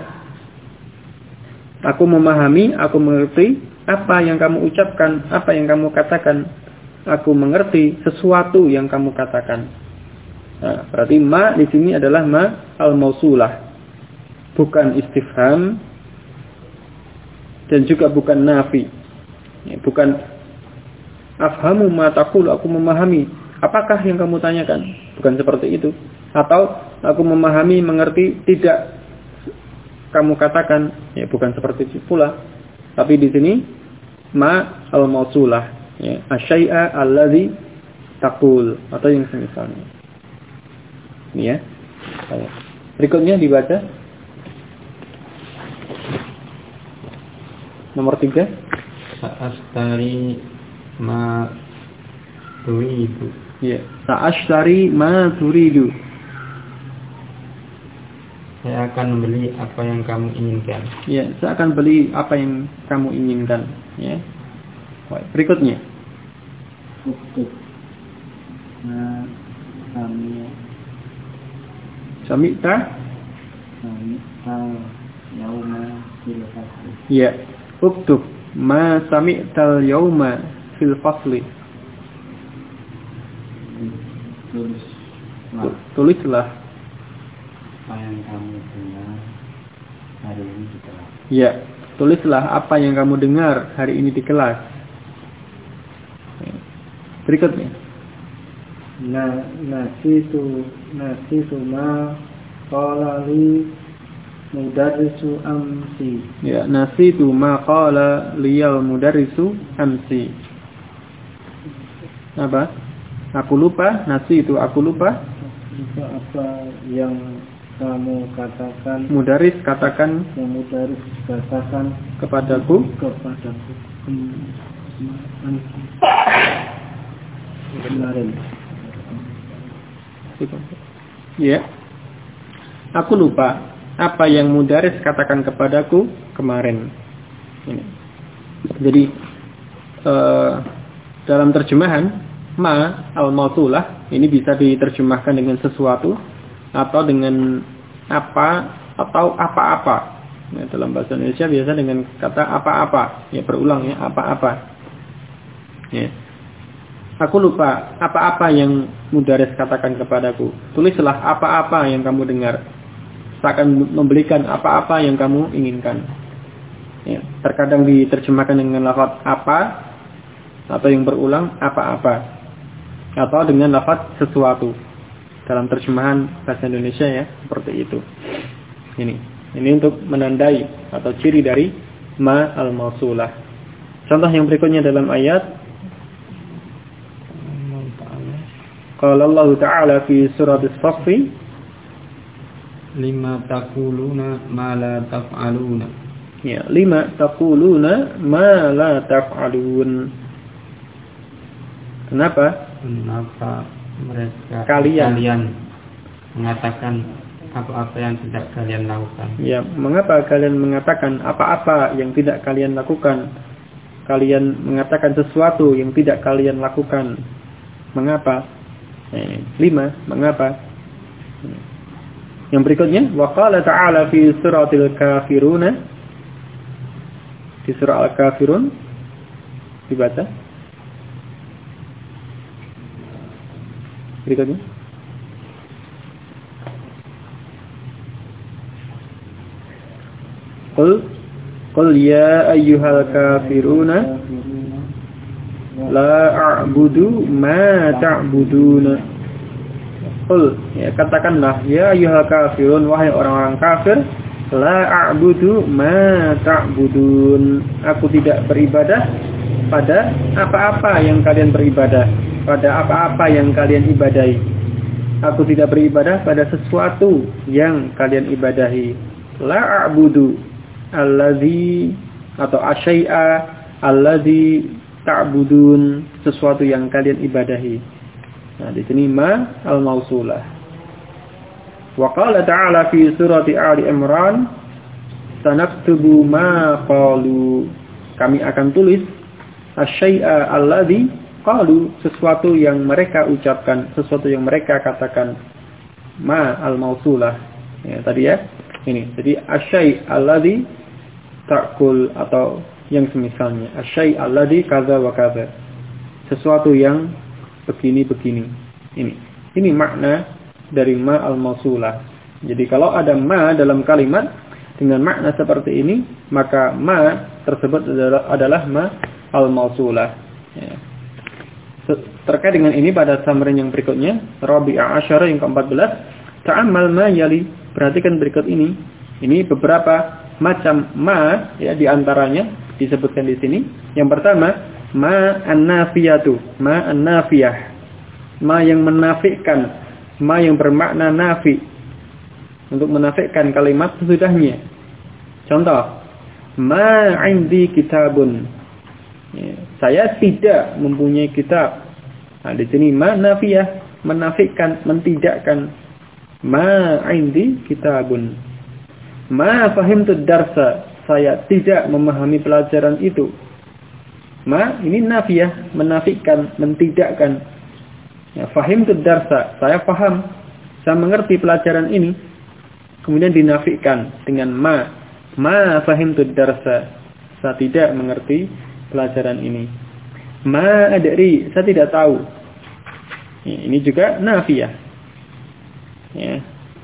Aku memahami, aku mengerti apa yang kamu ucapkan, apa yang kamu katakan. Aku mengerti sesuatu yang kamu katakan. Nah, berarti ma di sini adalah ma al-mausulah, bukan istifham dan juga bukan nafi. Bukan afhamu ma taqul, aku memahami apakah yang kamu tanyakan, bukan seperti itu. Atau aku memahami, mengerti tidak kamu katakan, ya bukan seperti itu pula. Tapi di sini ma al-mausulah, ya, asyai'a allazi taqul atau yang semisalnya. Ini ya. Berikutnya dibaca. Nomor 3.
Sa'ashtari ma turidu.
Ya, sa'ashtari ma turidu.
Saya akan membeli apa yang kamu inginkan.
Ya, saya akan beli apa yang kamu inginkan, ya. Baik, berikutnya.
Nah, kami
Sami'ta
yauma fil fasli.
Ya, uktub ma sami'tal yauma fil fasli. Tulislah
apa yang kamu dengar hari ini di kelas.
Ya, tulislah apa yang kamu dengar hari ini di kelas. Berikutnya. Nasitu ma qala li mudarrisu amsi. Ya, nasitu ma qala liyal mudarrisu amsi. Apa? Aku lupa, nasitu aku lupa.
Apa yang kamu katakan?
Mudarris katakan.
Yang mudarris katakan
kepadaku. Kemarin. Ya. Aku lupa apa yang mudaris katakan kepadaku kemarin. Ini. Jadi dalam terjemahan ma al-mausulah ini bisa diterjemahkan dengan sesuatu atau dengan apa atau apa-apa. Nah, dalam bahasa Indonesia biasa dengan kata apa-apa. Ya, berulang ya, apa-apa. Ya. Aku lupa apa-apa yang mudaris katakan kepadaku. Tulislah apa-apa yang kamu dengar. Saya akan memberikan apa-apa yang kamu inginkan. Ya, terkadang diterjemahkan dengan lafaz apa atau yang berulang apa-apa atau dengan lafaz sesuatu dalam terjemahan bahasa Indonesia ya, seperti itu. Ini untuk menandai atau ciri dari ma al-mausulah. Contoh yang berikutnya dalam ayat qala Allah Ta'ala fi surat as-saff
lima taquluna ma la taf'aluna.
Ya, lima taquluna ma la taf'alun. Kenapa
mereka
kalian
mengatakan apa-apa yang tidak kalian lakukan?
Ya, mengapa kalian mengatakan apa-apa yang tidak kalian lakukan? Kalian mengatakan sesuatu yang tidak kalian lakukan. Mengapa? Lima, mengapa? Yang berikutnya, wa qala ta'ala fi suratil kafiruna. Di surah Al-Kafirun dibaca. Berikutnya. Qul ya ayyuhal kafiruna la a'budu ma ta'buduna. Qul, ya katakanlah ya ayyuhal kafirun, wahai orang-orang kafir, la a'budu ma ta'budun. Aku tidak beribadah pada apa-apa yang kalian beribadah, pada apa-apa yang kalian ibadahi. Aku tidak beribadah pada sesuatu yang kalian ibadahi. La a'budu allazi atau asyai'a allazi ta'budun, sesuatu yang kalian ibadahi. Nah, di sini ma al-mausulah. Wa qala ta'ala fi surati Ali Imran, sanaktubu ma qalu. Kami akan tulis asyai'a alladzi qalu, sesuatu yang mereka ucapkan, sesuatu yang mereka katakan. Ma al-mausulah. Ya, tadi ya. Ini. Jadi asyai' alladzi ta'kul atau yang semisalnya. Asyai' alladzi kaza wa kaza. Sesuatu yang begini-begini. Ini makna dari ma al-mausulah. Jadi kalau ada ma dalam kalimat dengan makna seperti ini, maka ma tersebut adalah ma al-mausulah. Ya. Terkait dengan ini pada samaran yang berikutnya, Rabi'ah Asyara yang ke-14, ta'ammal ma yali. Perhatikan berikut ini. Ini beberapa macam ma ya, di antaranya disebutkan di sini. Yang pertama, ma an-nafiyatu, ma an-nafiyah. Ma yang menafikan, ma yang bermakna nafi, untuk menafikan kalimat sesudahnya. Contoh, ma 'indi kitabun. Ya, saya tidak mempunyai kitab. Nah, di sini ma nafiyah, menafikan, mentidakkan. Ma 'indi kitabun. Ma fahimtu darsa, saya tidak memahami pelajaran itu. Ma ini nafiyah, menafikan, mentidakkan. Ya, fahimtu darsa, saya paham, saya mengerti pelajaran ini. Kemudian dinafikan dengan ma fahimtu darsa, saya tidak mengerti pelajaran ini. Ma adri, saya tidak tahu. Ya, ini juga nafiyah. Ya.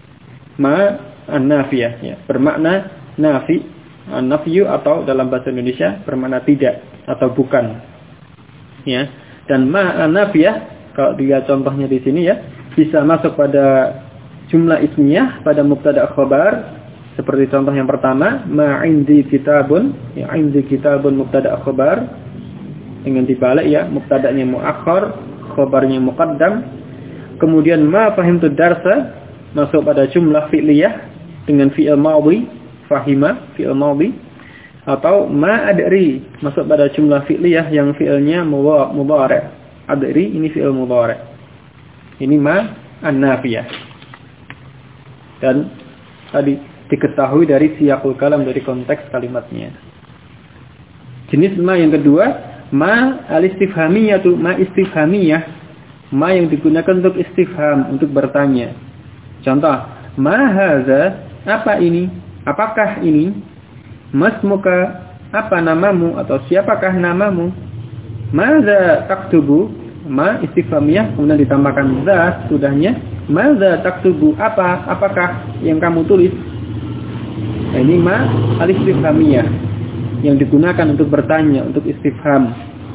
Ma an-nafiyah, ya, bermakna nafi, an-nafyu atau dalam bahasa Indonesia bermakna tidak atau bukan. Ya. Dan ma an-nafiyah, kalau dia contohnya di sini ya, bisa masuk pada jumlah ismiyah, pada mubtada' khabar, seperti contoh yang pertama, ma 'indi kitabun, ya 'indi kitabun mubtada' khabar, dengan dibalik ya, mubtada'nya muakhkhar, khabarnya muqaddam. Kemudian ma fahimtu darsa masuk pada jumlah fi'liyah dengan fi'il madhi, fahima, fi'il madhi, atau ma adri masuk pada jumlah fi'liyah yang fi'ilnya mudhari', adri ini fi'il mudhari'. Ini ma an-nafiyah. Dan tadi diketahui dari siyaqul kalam, dari konteks kalimatnya. Jenis ma yang kedua, ma al-istifhamiyah, ma istifhamiyah, ma yang digunakan untuk istifham, untuk bertanya. Contoh, ma hadza, apa ini? Apakah ini? Masmuka, apa namamu atau siapakah namamu? Madza taktubu, ma istifhamiyah kemudian ditambahkan za sudahnya. Madza taktubu, apakah yang kamu tulis? Nah, ini ma al-istifhamiyah yang digunakan untuk bertanya, untuk istifham.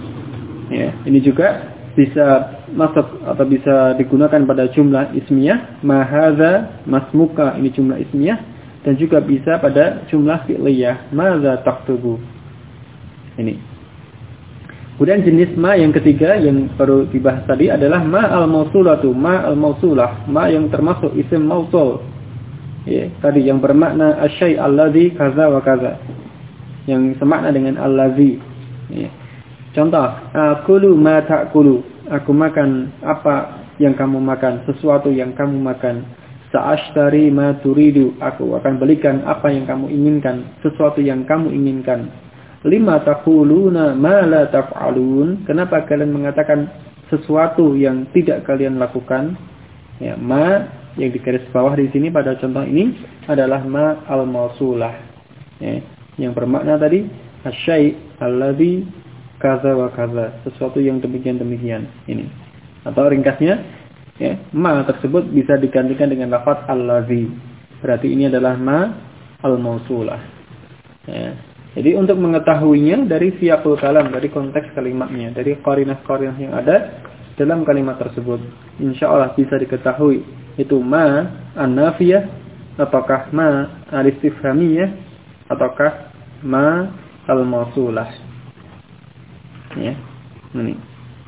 Ya, ini juga bisa masuk atau bisa digunakan pada jumlah ismiyah, ma hadza masmuka, ini jumlah ismiyah, dan juga bisa pada jumlah fi'liyah, madza taktubu. Ini. Kemudian jenis ma yang ketiga yang baru dibahas tadi adalah ma al-mausulatu, ma al-mausulah, ma yang termasuk isim mausul. Ya, tadi yang bermakna asy-syai' alladzi kaza wa kaza. Yang semakna dengan allazi. Ya. Contoh, akulu ma ta'kulu, aku makan apa yang kamu makan, sesuatu yang kamu makan. Sa'ashtari ma turidu, aku akan belikan apa yang kamu inginkan, sesuatu yang kamu inginkan. Lima taquluna ma la taf'alun, kenapa kalian mengatakan sesuatu yang tidak kalian lakukan? Ya, ma yang di garis bawah di sini pada contoh ini adalah ma al-mausulah. Ya, yang bermakna tadi asy-syai' alladzi kaza wa kaza, sesuatu yang demikian-demikian ini. Atau ringkasnya, ya, ma tersebut bisa digantikan dengan lafaz allazi. Berarti ini adalah ma al-mausulah. Ya. Jadi untuk mengetahuinya dari siyaqul kalam, dari konteks kalimatnya, dari qarinah-qarinah yang ada dalam kalimat tersebut, insyaallah bisa diketahui itu ma an-nafiyah ataukah ma al-istifhamiyah ataukah ma al-mausulah. Ya. Ini.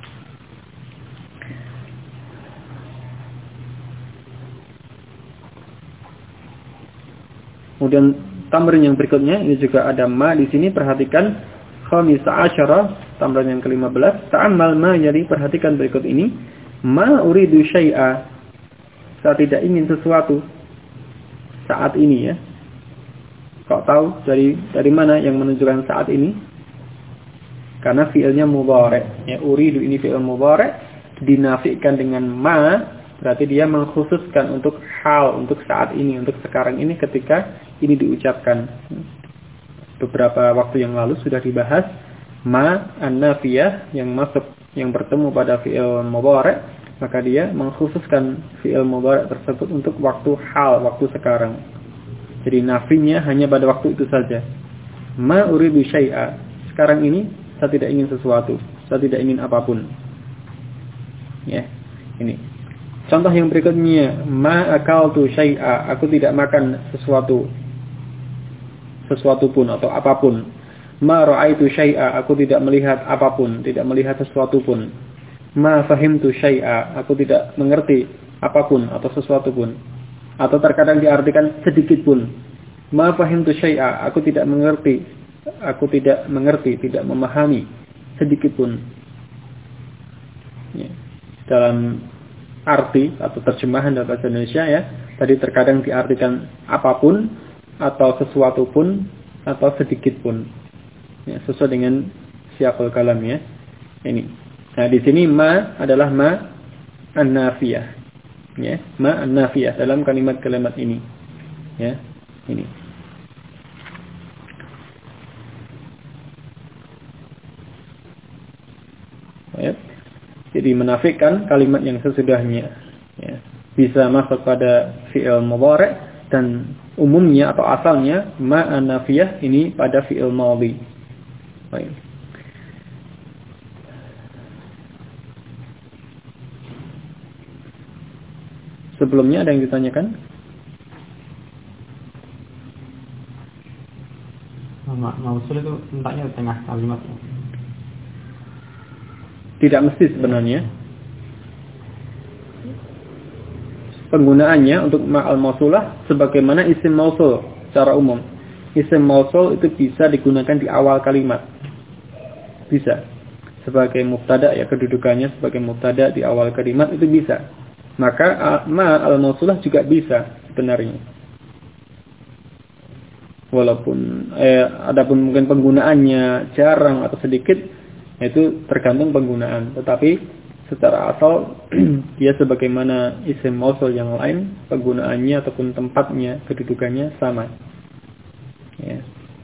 Kemudian tamrin yang berikutnya ini juga ada ma di sini, perhatikan khamisa asyara, tamrin yang ke-15. Ta'ammal ma, jadi perhatikan berikut ini. Ma uridu syai'a, saya tidak ingin sesuatu saat ini, ya. Kau tahu dari mana yang menunjukkan saat ini? Karena fi'ilnya mudhari', ya, uridu ini fi'il mudhari', dinafikan dengan ma, berarti dia mengkhususkan untuk hal, untuk saat ini, untuk sekarang ini ketika ini diucapkan. Beberapa waktu yang lalu sudah dibahas ma an-nafiyah yang masuk, yang bertemu pada fi'il mudhari', maka dia mengkhususkan fi'il mudhari' tersebut untuk waktu hal, waktu sekarang. Jadi nafinya hanya pada waktu itu saja. Ma uridu syai'a, sekarang ini saya tidak ingin sesuatu, saya tidak ingin apapun. Ya, ini. Contoh yang berikutnya, ma akaltu syai'a, aku tidak makan sesuatu pun atau apapun. Ma ra'aitu syai'a, aku tidak melihat apapun, tidak melihat sesuatu pun. Ma fahimtu syai'a, aku tidak mengerti apapun atau sesuatu pun. Atau terkadang diartikan sedikit pun. Ma fahimtu syai'a, aku tidak mengerti, tidak memahami sedikit pun. Ya. Dalam arti atau terjemahan dalam bahasa Indonesia, ya, tadi terkadang diartikan apapun atau sesuatu pun atau sedikit pun, ya, sesuai dengan siyaqul kalam, ya. Ini. Nah, di sini ma adalah ma an-nafiyah, ya, ma an-nafiyah dalam kalimat-kalimat ini, ya, ini. Ya. Jadi menafikan kalimat yang sesudahnya, ya. Bisa masuk pada fi'il mudhari' dan umumnya atau asalnya ma an-nafiyah ini pada fi'il madhi. Baik. Sebelumnya ada yang ditanyakan?
Mausul itu entahnya tengah kalimat.
Tidak mesti sebenarnya. Penggunaannya untuk ma'al mausulah sebagaimana isim mausul secara umum. Isim mausul itu bisa digunakan di awal kalimat. Bisa. sebagai mubtada, ya kedudukannya sebagai mubtada di awal kalimat itu bisa. Maka ma al-mausulah juga bisa sebenarnya. Walaupun adapun mungkin penggunaannya jarang atau sedikit, itu tergantung penggunaan. Tetapi secara asal dia sebagaimana isim mausul yang lain, penggunaannya ataupun tempatnya, kedudukannya sama. Ya.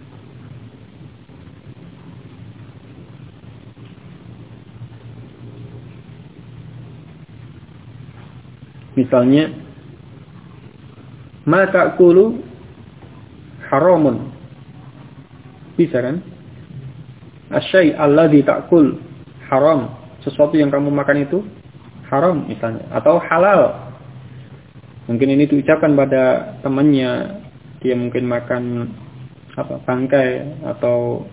Misalnya, ma ta'kulu haramun. Bisa kan? Asyai alladhi ta'kul haram. Sesuatu yang kamu makan itu haram misalnya. Atau halal. Mungkin ini diucapkan pada temannya. Dia mungkin makan bangkai atau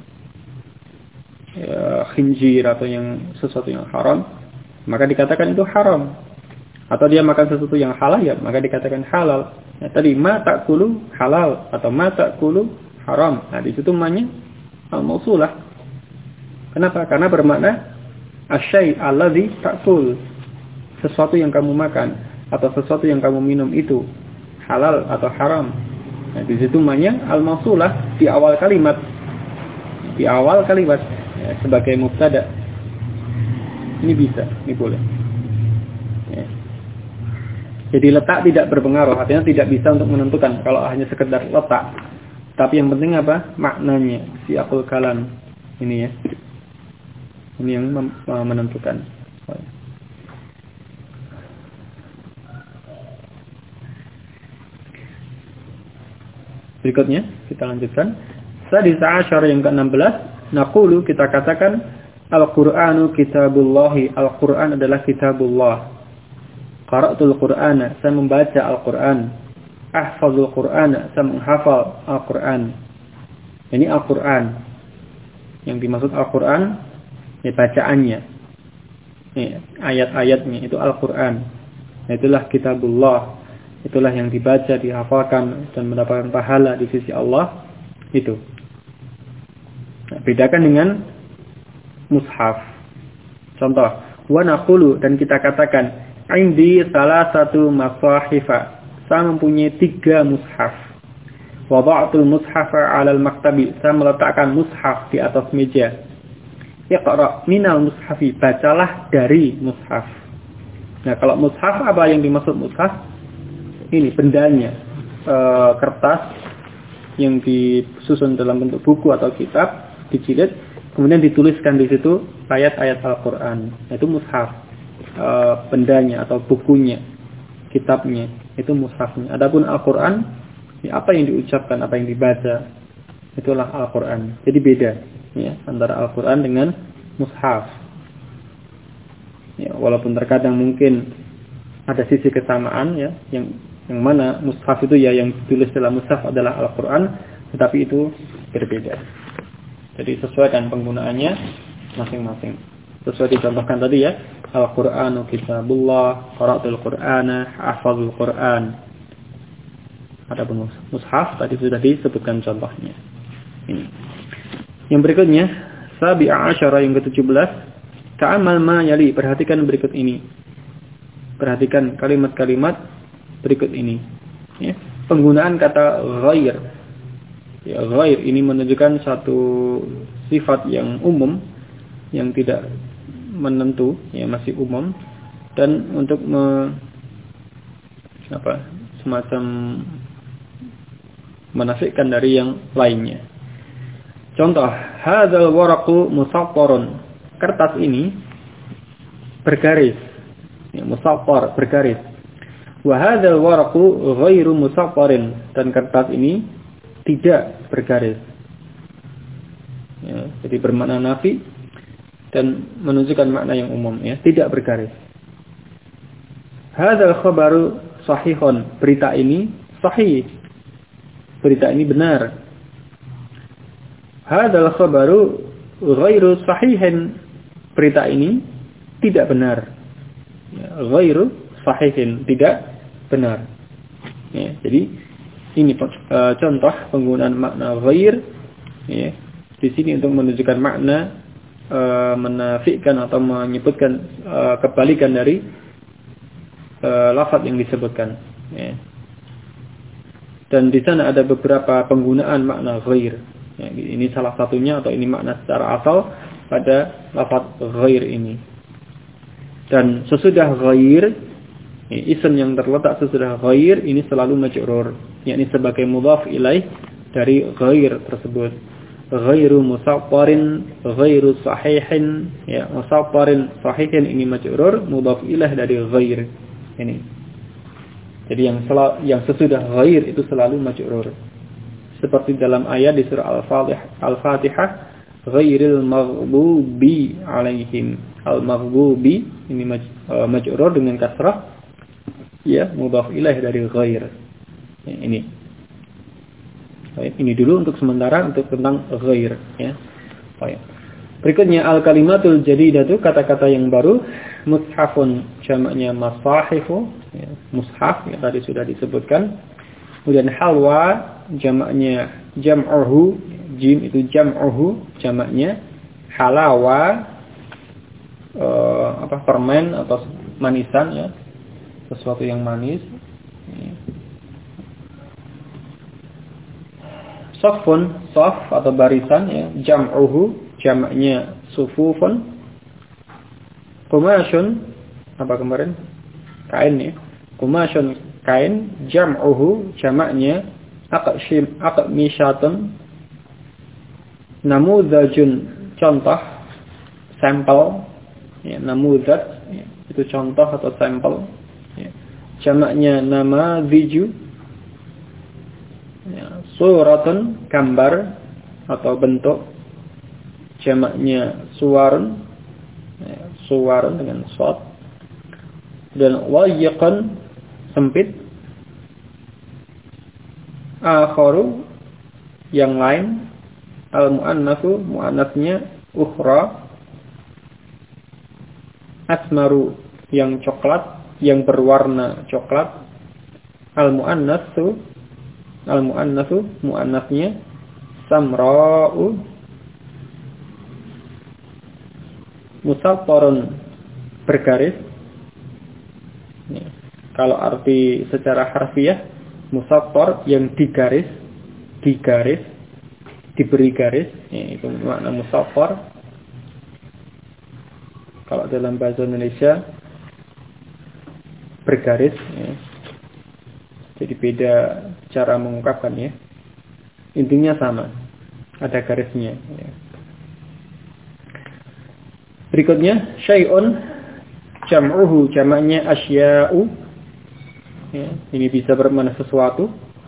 khinjir atau sesuatu yang haram. Maka dikatakan itu haram. Atau dia makan sesuatu yang halal, ya maka dikatakan halal. Nah, tadi ma ta'kulu halal atau ma ta'kulu haram. Nah, di situ namanya al-mausulah. Kenapa? Karena bermakna asyai alladhi ta'kul. Sesuatu yang kamu makan atau sesuatu yang kamu minum itu halal atau haram. Nah, di situ namanya al-mausulah di awal kalimat. Di awal kalimat ya, sebagai mubtada. Ini bisa, ini boleh. Ya. Jadi letak tidak berpengaruh, artinya tidak bisa untuk menentukan kalau hanya sekedar letak. Tapi yang penting apa? Maknanya, siaqul kalam. Ini ya. Ini yang menentukan. Berikutnya, kita lanjutkan. Sadisa asyara yang ke-16, naqulu kita katakan Al-Qur'anu kitabullahi. Al-Qur'an adalah kitabullah. Qara'tul Qur'ana, saya membaca Al-Qur'an. Ahfazul Qur'ana, saya menghafal Al-Qur'an. Ini Al-Qur'an. Yang dimaksud Al-Qur'an, ya bacaannya. Ya, ayat-ayatnya, itu Al-Qur'an. Itulah kitabullah. Itulah yang dibaca, dihafalkan, dan mendapatkan pahala di sisi Allah. Itu. Nah, bedakan dengan mushaf. Contoh, wa naqulu, dan kita katakan, indi salah satu masahifa. Saya mempunyai 3 mushaf. Wada'tul mushafa 'alal maktabi. Saya meletakkan mushaf di atas meja. Iqra' minal mushafi. Bacalah dari mushaf. Nah, kalau mushaf apa yang dimaksud mushaf? Ini bendanya. Kertas yang disusun dalam bentuk buku atau kitab, dijilid, kemudian dituliskan di situ ayat-ayat Al-Qur'an. Itu mushaf. Bendanya atau bukunya, kitabnya, itu mushafnya. Adapun Al-Qur'an, ya apa yang diucapkan, apa yang dibaca, itulah Al-Qur'an. Jadi beda ya antara Al-Qur'an dengan mushaf. Ya, walaupun terkadang mungkin ada sisi kesamaan ya, yang mana mushaf itu ya yang ditulis dalam mushaf adalah Al-Qur'an, tetapi itu berbeda. Jadi sesuaikan penggunaannya masing-masing. Sesuai dicontohkan tadi ya, Al-Qur'anu kitabullah, qara'tul Qur'ana, hafazul Qur'an. Adapun mushaf tadi sudah disebutkan contohnya. Ini. Yang berikutnya, sabi'a asyara yang ke-17, ta'amal ma yali, perhatikan berikut ini. Perhatikan kalimat-kalimat berikut ini. Ya. Penggunaan kata ghair. Ya, ghair ini menunjukkan satu sifat yang umum, yang tidak menentu, ya masih umum, dan untuk semacam menafikan dari yang lainnya. Contoh, hadzal waraqu musaffarun. Kertas ini bergaris. Ya, musaffar bergaris. Wa hadzal waraqu ghairu musaffarin, dan kertas ini tidak bergaris. Ya, jadi bermakna nafi dan menunjukkan makna yang umum ya, tidak bergaris. Hadzal khabaru sahihun, berita ini sahih. Berita ini benar. Hadzal khabaru ghairu sahihin, berita ini tidak benar. Ya, ghairu sahihin, tidak benar. Ya, jadi ini contoh penggunaan makna ghair ya, di sini untuk menunjukkan makna menafikan atau menyebutkan kebalikan dari lafaz yang disebutkan. Ya. Dan di sana ada beberapa penggunaan makna ghair. Ya, ini salah satunya atau ini makna secara asal pada lafaz ghair ini. Dan sesudah ghair, isim yang terletak sesudah ghair ini selalu majrur, yakni sebagai mudhaf ilaih dari ghair tersebut. Ghairu musawwarin, ghairu sahihin, ya, musawwarin sahihin ini majrur, mudhaf ilaih dari ghair. Ini. Jadi yang sesudah ghair itu selalu majrur. Seperti dalam ayat di surah Al-Fatihah, ghairil maghdubi alaihim. Al-maghdubi ini majrur dengan kasrah, ya, mudhaf ilaih dari ghair. Ya, ini. Baik, ini dulu untuk sementara untuk tentang ghair, ya. Baik. Berikutnya al-kalimatul jadidatu, kata-kata yang baru. Mushafun jamaknya masahifu, ya, mushaf ya tadi sudah disebutkan. Kemudian halwa jamaknya jam'uhu, jim itu jam'uhu, jamaknya halawa, permen atau manisan, ya, sesuatu yang manis. Ya. Safun, saf atau barisan, ya, jam'uhu, jamaknya sufufun. Kumasyun, apa kemarin? Kain, ya. Kumasyun, kain, jam'uhu, jamaknya aqmishatun. Namudajun, contoh, sampel, ya, namudaj, ya, itu contoh atau sampel, ya. Jamaknya namadziju. Ya, suratun, gambar atau bentuk, jamaknya suwarun, ya, suwarun dengan shad. Dan wayiqan, sempit. Akharu, yang lain. Al-mu'annasu, mu'annasnya ukhra. Asmaru, yang coklat, yang berwarna coklat. Al-mu'annasu, mu'annasnya samra'u. Musaffarun, bergaris. Ya. Kalau arti secara harfiah, musaffar yang digaris, diberi garis, ya, itu makna musaffar. Kalau dalam bahasa Indonesia bergaris, ya. Jadi beda cara mengungkapkannya. Intinya sama. Ada garisnya. Ya. Berikutnya, syai'un, jam'uhu, jamaknya asya'u. Ya, ini bisa bermakna sesuatu.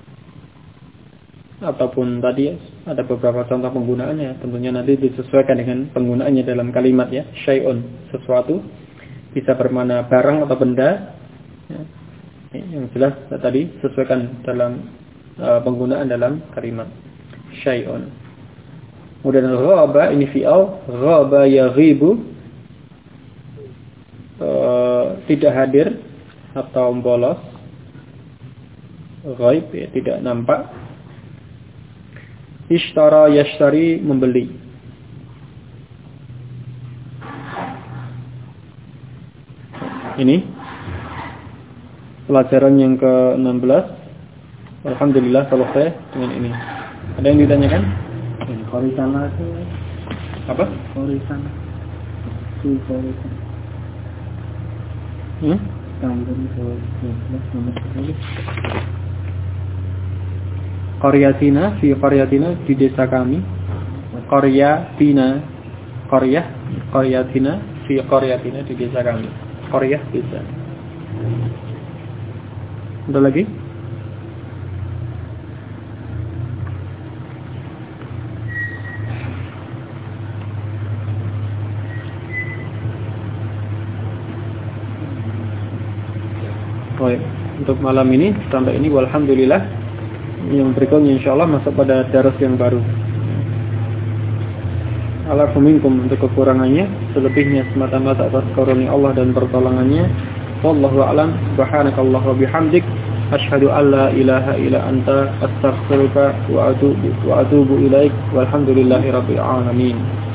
Ataupun tadi ada beberapa contoh penggunaannya. Tentunya nanti disesuaikan dengan penggunaannya dalam kalimat, ya. Syai'un, sesuatu. Bisa bermakna barang atau benda. Ya. Yang jelas tadi sesuaikan dalam penggunaan dalam kalimat syai'un. Kemudian ghaba, ini fi'al, ghaba yaghibu, tidak hadir atau bolos. Ghaib, ya, tidak nampak. Ishtara yashtari, membeli. Ini pelajaran yang ke-16. Alhamdulillah selesai dengan ini. Ada yang ditanyakan?
Khorisana itu
apa?
Khorisana. Khorisana.
Qaryatina, fi qaryatina, di desa kami. Qaryatina, qaryatina, fi qaryatina, di desa kami. Qaryah, desa. Ada lagi? Baik, untuk malam ini sampai ini walhamdulillah. Yang berikutnya insyaallah masuk pada daras yang baru. Alafu minkum, untuk kekurangannya, selebihnya semata-mata atas karunia Allah dan pertolongannya. Wallahu a'lam. Subhanakallah wa bihamdik, asyhadu an la ilaha illa anta, astaghfiruka wa atubu ilaik. Walhamdulillahirabbil alamin.